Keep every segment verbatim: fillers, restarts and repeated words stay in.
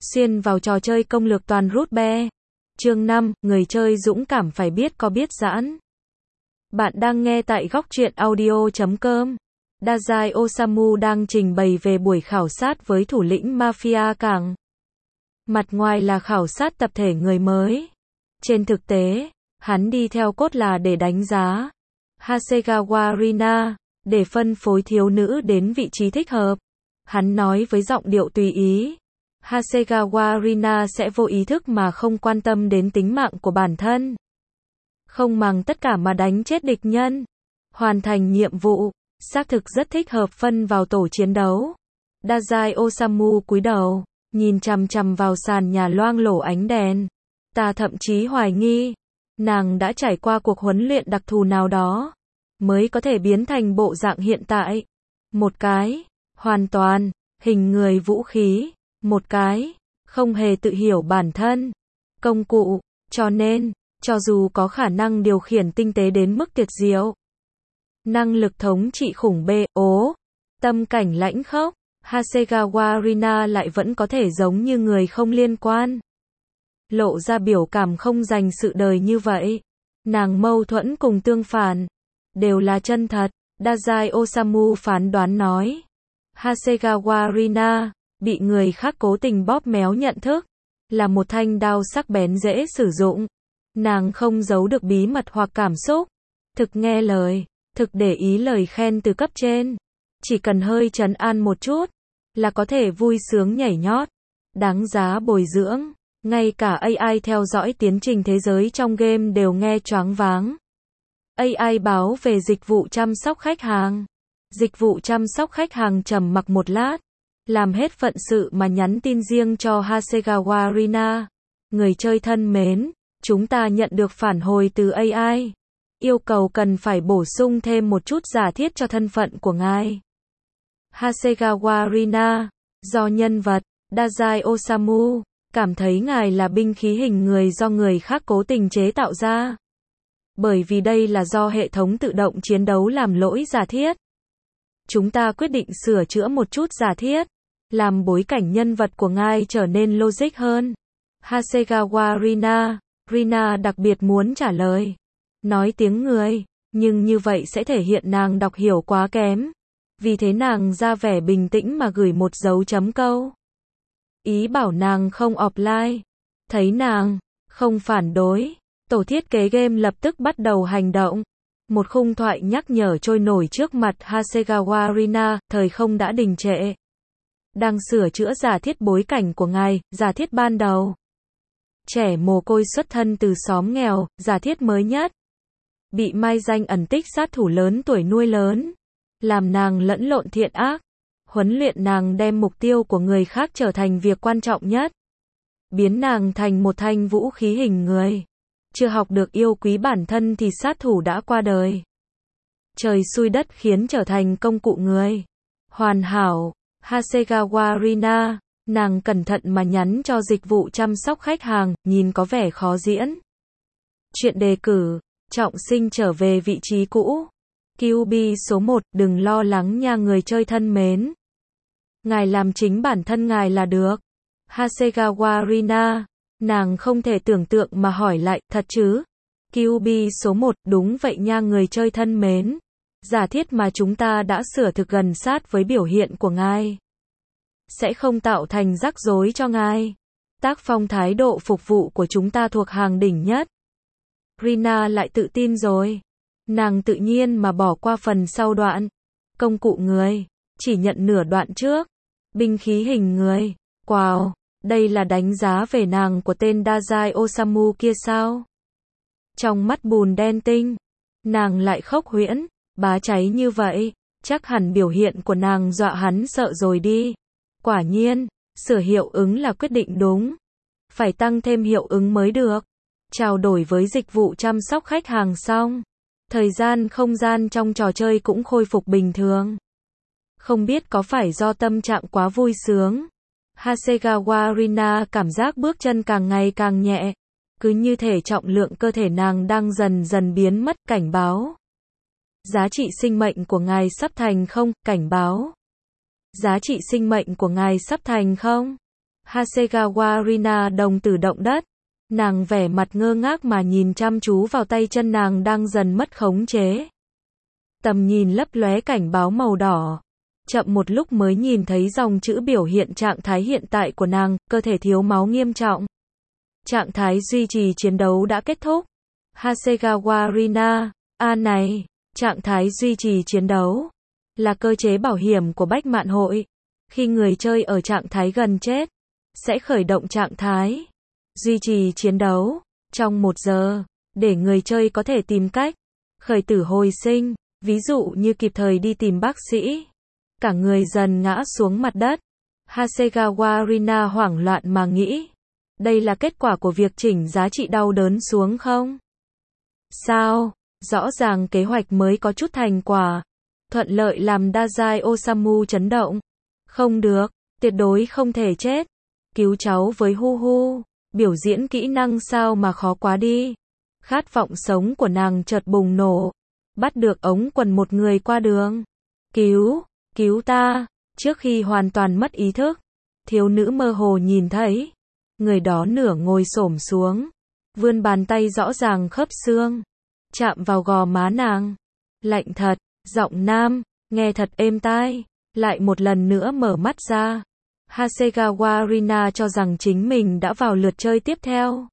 Xuyên vào trò chơi công lược toàn rút be. Chương năm, người chơi dũng cảm phải biết có biết giãn. Bạn đang nghe tại góc truyện audio chấm com. Dazai Osamu đang trình bày về buổi khảo sát với thủ lĩnh mafia cảng. Mặt ngoài là khảo sát tập thể người mới. Trên thực tế, hắn đi theo cốt là để đánh giá Hasegawa Rina, để phân phối thiếu nữ đến vị trí thích hợp. Hắn nói với giọng điệu tùy ý. Hasegawa Rina sẽ vô ý thức mà không quan tâm đến tính mạng của bản thân. Không màng tất cả mà đánh chết địch nhân. Hoàn thành nhiệm vụ, xác thực rất thích hợp phân vào tổ chiến đấu. Dazai Osamu cúi đầu, nhìn chằm chằm vào sàn nhà loang lổ ánh đèn. Ta thậm chí hoài nghi, nàng đã trải qua cuộc huấn luyện đặc thù nào đó, mới có thể biến thành bộ dạng hiện tại. Một cái, hoàn toàn, hình người vũ khí. Một cái, không hề tự hiểu bản thân. Công cụ, cho nên, cho dù có khả năng điều khiển tinh tế đến mức tuyệt diệu, năng lực thống trị khủng bê, ố, tâm cảnh lãnh khốc, Hasegawa Rina lại vẫn có thể giống như người không liên quan. Lộ ra biểu cảm không dành sự đời như vậy. Nàng mâu thuẫn cùng tương phản, đều là chân thật. Dazai Osamu phán đoán nói. Hasegawa Rina bị người khác cố tình bóp méo nhận thức, là một thanh đao sắc bén dễ sử dụng. Nàng không giấu được bí mật hoặc cảm xúc, thực nghe lời, thực để ý lời khen từ cấp trên. Chỉ cần hơi trấn an một chút, là có thể vui sướng nhảy nhót, đáng giá bồi dưỡng. Ngay cả a i theo dõi tiến trình thế giới trong game đều nghe choáng váng. a i báo về dịch vụ chăm sóc khách hàng. Dịch vụ chăm sóc khách hàng trầm mặc một lát, làm hết phận sự mà nhắn tin riêng cho Hasegawa Rina. Người chơi thân mến, chúng ta nhận được phản hồi từ a i. Yêu cầu cần phải bổ sung thêm một chút giả thiết cho thân phận của ngài. Hasegawa Rina, do nhân vật, Dazai Osamu, cảm thấy ngài là binh khí hình người do người khác cố tình chế tạo ra. Bởi vì đây là do hệ thống tự động chiến đấu làm lỗi giả thiết. Chúng ta quyết định sửa chữa một chút giả thiết, làm bối cảnh nhân vật của ngài trở nên logic hơn. Hasegawa Rina, Rina đặc biệt muốn trả lời. Nói tiếng người, nhưng như vậy sẽ thể hiện nàng đọc hiểu quá kém. Vì thế nàng ra vẻ bình tĩnh mà gửi một dấu chấm câu. Ý bảo nàng không offline. Thấy nàng không phản đối, tổ thiết kế game lập tức bắt đầu hành động. Một khung thoại nhắc nhở trôi nổi trước mặt Hasegawa Rina, thời không đã đình trệ. Đang sửa chữa giả thiết bối cảnh của ngài, giả thiết ban đầu. Trẻ mồ côi xuất thân từ xóm nghèo, giả thiết mới nhất. Bị mai danh ẩn tích sát thủ lớn tuổi nuôi lớn. Làm nàng lẫn lộn thiện ác. Huấn luyện nàng đem mục tiêu của người khác trở thành việc quan trọng nhất. Biến nàng thành một thanh vũ khí hình người. Chưa học được yêu quý bản thân thì sát thủ đã qua đời. Trời xui đất khiến trở thành công cụ người. Hoàn hảo, Hasegawa Rina, nàng cẩn thận mà nhắn cho dịch vụ chăm sóc khách hàng, nhìn có vẻ khó diễn. Chuyện đề cử, trọng sinh trở về vị trí cũ. quy bê số một, đừng lo lắng nha người chơi thân mến. Ngài làm chính bản thân ngài là được. Hasegawa Rina, nàng không thể tưởng tượng mà hỏi lại, thật chứ? quy bê số một, đúng vậy nha người chơi thân mến. Giả thiết mà chúng ta đã sửa thực gần sát với biểu hiện của ngài. Sẽ không tạo thành rắc rối cho ngài. Tác phong thái độ phục vụ của chúng ta thuộc hàng đỉnh nhất. Rina lại tự tin rồi. Nàng tự nhiên mà bỏ qua phần sau đoạn. Công cụ người, chỉ nhận nửa đoạn trước. Binh khí hình người. Wow, đây là đánh giá về nàng của tên Dazai Osamu kia sao? Trong mắt bùn đen tinh, nàng lại khốc huyễn, bá cháy như vậy, chắc hẳn biểu hiện của nàng dọa hắn sợ rồi đi. Quả nhiên, sửa hiệu ứng là quyết định đúng. Phải tăng thêm hiệu ứng mới được. Trao đổi với dịch vụ chăm sóc khách hàng xong. Thời gian không gian trong trò chơi cũng khôi phục bình thường. Không biết có phải do tâm trạng quá vui sướng. Hasegawa Rina cảm giác bước chân càng ngày càng nhẹ. Cứ như thể trọng lượng cơ thể nàng đang dần dần biến mất, cảnh báo. Giá trị sinh mệnh của ngài sắp thành không, cảnh báo. Giá trị sinh mệnh của ngài sắp thành không. Hasegawa Rina đồng tử động đất. Nàng vẻ mặt ngơ ngác mà nhìn chăm chú vào tay chân nàng đang dần mất khống chế. Tầm nhìn lấp lóe cảnh báo màu đỏ. Chậm một lúc mới nhìn thấy dòng chữ biểu hiện trạng thái hiện tại của nàng, cơ thể thiếu máu nghiêm trọng. Trạng thái duy trì chiến đấu đã kết thúc. Hasegawa Rina, a này, trạng thái duy trì chiến đấu là cơ chế bảo hiểm của Bách Mạn Hội. Khi người chơi ở trạng thái gần chết, sẽ khởi động trạng thái duy trì chiến đấu trong một giờ, để người chơi có thể tìm cách khởi tử hồi sinh, ví dụ như kịp thời đi tìm bác sĩ. Cả người dần ngã xuống mặt đất. Hasegawa Rina hoảng loạn mà nghĩ, đây là kết quả của việc chỉnh giá trị đau đớn xuống không? Sao? Rõ ràng kế hoạch mới có chút thành quả. Thuận lợi làm Dazai Osamu chấn động. Không được, tuyệt đối không thể chết. Cứu cháu với hu hu. Biểu diễn kỹ năng sao mà khó quá đi. Khát vọng sống của nàng chợt bùng nổ. Bắt được ống quần một người qua đường. Cứu, cứu ta. Trước khi hoàn toàn mất ý thức, thiếu nữ mơ hồ nhìn thấy người đó nửa ngồi xổm xuống, vươn bàn tay rõ ràng khớp xương, chạm vào gò má nàng. Lạnh thật, giọng nam, nghe thật êm tai, lại một lần nữa mở mắt ra. Hasegawa Rina cho rằng chính mình đã vào lượt chơi tiếp theo.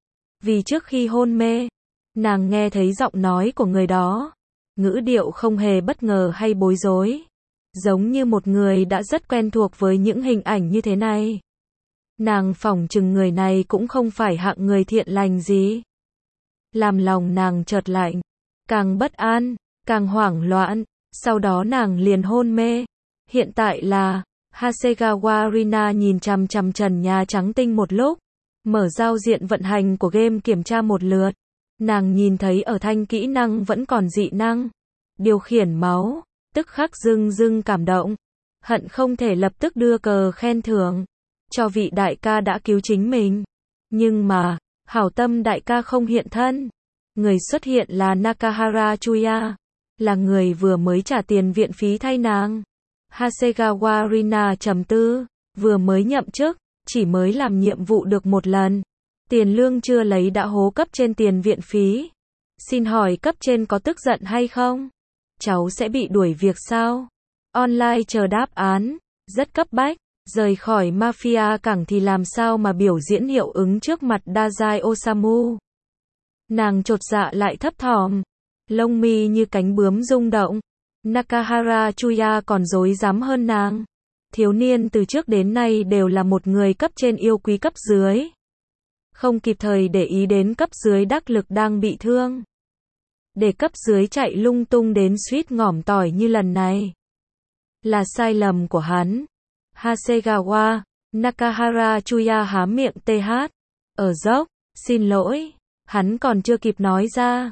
Vì trước khi hôn mê, nàng nghe thấy giọng nói của người đó, ngữ điệu không hề bất ngờ hay bối rối, giống như một người đã rất quen thuộc với những hình ảnh như thế này. Nàng phỏng chừng người này cũng không phải hạng người thiện lành gì. Làm lòng nàng chợt lạnh, càng bất an, càng hoảng loạn, sau đó nàng liền hôn mê. Hiện tại là, Hasegawa Rina nhìn chằm chằm trần nhà trắng tinh một lúc, mở giao diện vận hành của game kiểm tra một lượt. Nàng nhìn thấy ở thanh kỹ năng vẫn còn dị năng, điều khiển máu, tức khắc dưng dưng cảm động, hận không thể lập tức đưa cờ khen thưởng cho vị đại ca đã cứu chính mình. Nhưng mà, hảo tâm đại ca không hiện thân. Người xuất hiện là Nakahara Chuya, là người vừa mới trả tiền viện phí thay nàng. Hasegawa Rina trầm tư, vừa mới nhậm chức, chỉ mới làm nhiệm vụ được một lần. Tiền lương chưa lấy đã hố cấp trên tiền viện phí. Xin hỏi cấp trên có tức giận hay không? Cháu sẽ bị đuổi việc sao? Online chờ đáp án, rất cấp bách. Rời khỏi mafia cảng thì làm sao mà biểu diễn hiệu ứng trước mặt Dazai Osamu. Nàng chột dạ lại thấp thỏm, lông mi như cánh bướm rung động. Nakahara Chuya còn rối rắm hơn nàng. Thiếu niên từ trước đến nay đều là một người cấp trên yêu quý cấp dưới, không kịp thời để ý đến cấp dưới đắc lực đang bị thương, để cấp dưới chạy lung tung đến suýt ngỏm tỏi như lần này là sai lầm của hắn. Hasegawa, Nakahara Chuya há miệng th, ở dốc, xin lỗi, hắn còn chưa kịp nói ra.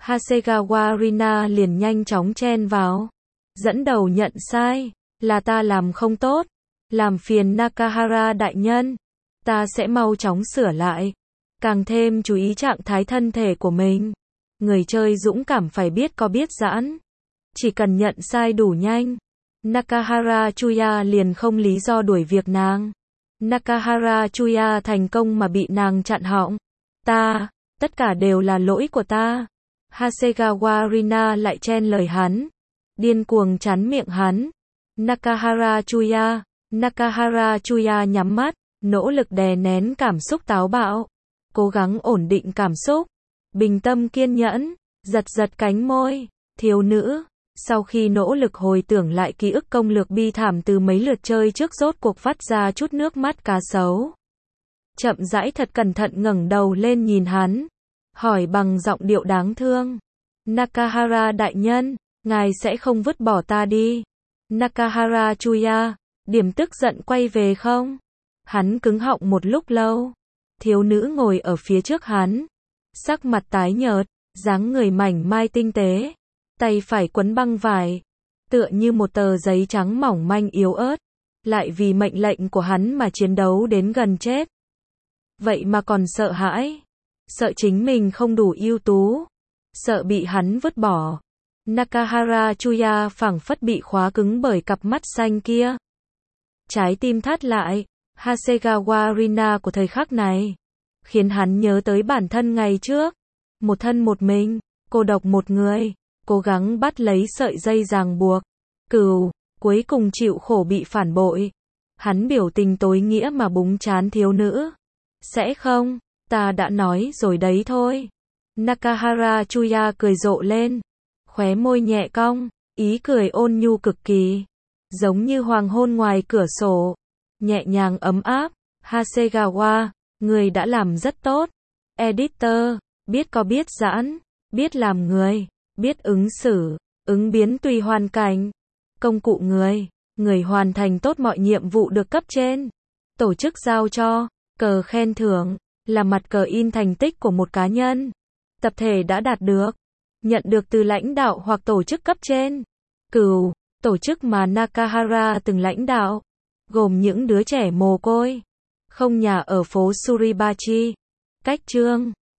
Hasegawa Rina liền nhanh chóng chen vào, dẫn đầu nhận sai, là ta làm không tốt, làm phiền Nakahara đại nhân, ta sẽ mau chóng sửa lại, càng thêm chú ý trạng thái thân thể của mình. Người chơi dũng cảm phải biết có biết giãn, chỉ cần nhận sai đủ nhanh. Nakahara Chuya liền không lý do đuổi việc nàng. Nakahara Chuya thành công mà bị nàng chặn họng. Ta, tất cả đều là lỗi của ta. Hasegawa Rina lại chen lời hắn, điên cuồng chắn miệng hắn. Nakahara Chuya, Nakahara Chuya nhắm mắt, nỗ lực đè nén cảm xúc táo bạo, cố gắng ổn định cảm xúc, bình tâm kiên nhẫn, giật giật cánh môi. Thiếu nữ, sau khi nỗ lực hồi tưởng lại ký ức công lược bi thảm từ mấy lượt chơi trước, rốt cuộc vắt ra chút nước mắt cá sấu. Chậm rãi thật cẩn thận ngẩng đầu lên nhìn hắn, hỏi bằng giọng điệu đáng thương. Nakahara đại nhân, ngài sẽ không vứt bỏ ta đi. Nakahara Chuya, điểm tức giận quay về không? Hắn cứng họng một lúc lâu. Thiếu nữ ngồi ở phía trước hắn, sắc mặt tái nhợt, dáng người mảnh mai tinh tế, tay phải quấn băng vải, tựa như một tờ giấy trắng mỏng manh yếu ớt, lại vì mệnh lệnh của hắn mà chiến đấu đến gần chết. Vậy mà còn sợ hãi, sợ chính mình không đủ ưu tú, sợ bị hắn vứt bỏ. Nakahara Chuya phảng phất bị khóa cứng bởi cặp mắt xanh kia. Trái tim thắt lại, Hasegawa Rina của thời khắc này, khiến hắn nhớ tới bản thân ngày trước. Một thân một mình, cô độc một người, cố gắng bắt lấy sợi dây ràng buộc. Cừu, cuối cùng chịu khổ bị phản bội. Hắn biểu tình tối nghĩa mà búng trán thiếu nữ. Sẽ không, ta đã nói rồi đấy thôi. Nakahara Chuya cười rộ lên, khóe môi nhẹ cong, ý cười ôn nhu cực kỳ, giống như hoàng hôn ngoài cửa sổ, nhẹ nhàng ấm áp. Hasegawa, người đã làm rất tốt. Editor, biết có biết giãn, biết làm người, biết ứng xử, ứng biến tùy hoàn cảnh. Công cụ người, người hoàn thành tốt mọi nhiệm vụ được cấp trên. Tổ chức giao cho, cờ khen thưởng, là mặt cờ in thành tích của một cá nhân, tập thể đã đạt được, nhận được từ lãnh đạo hoặc tổ chức cấp trên. Cừu, tổ chức mà Nakahara từng lãnh đạo, gồm những đứa trẻ mồ côi, không nhà ở phố Suribachi. Cách chương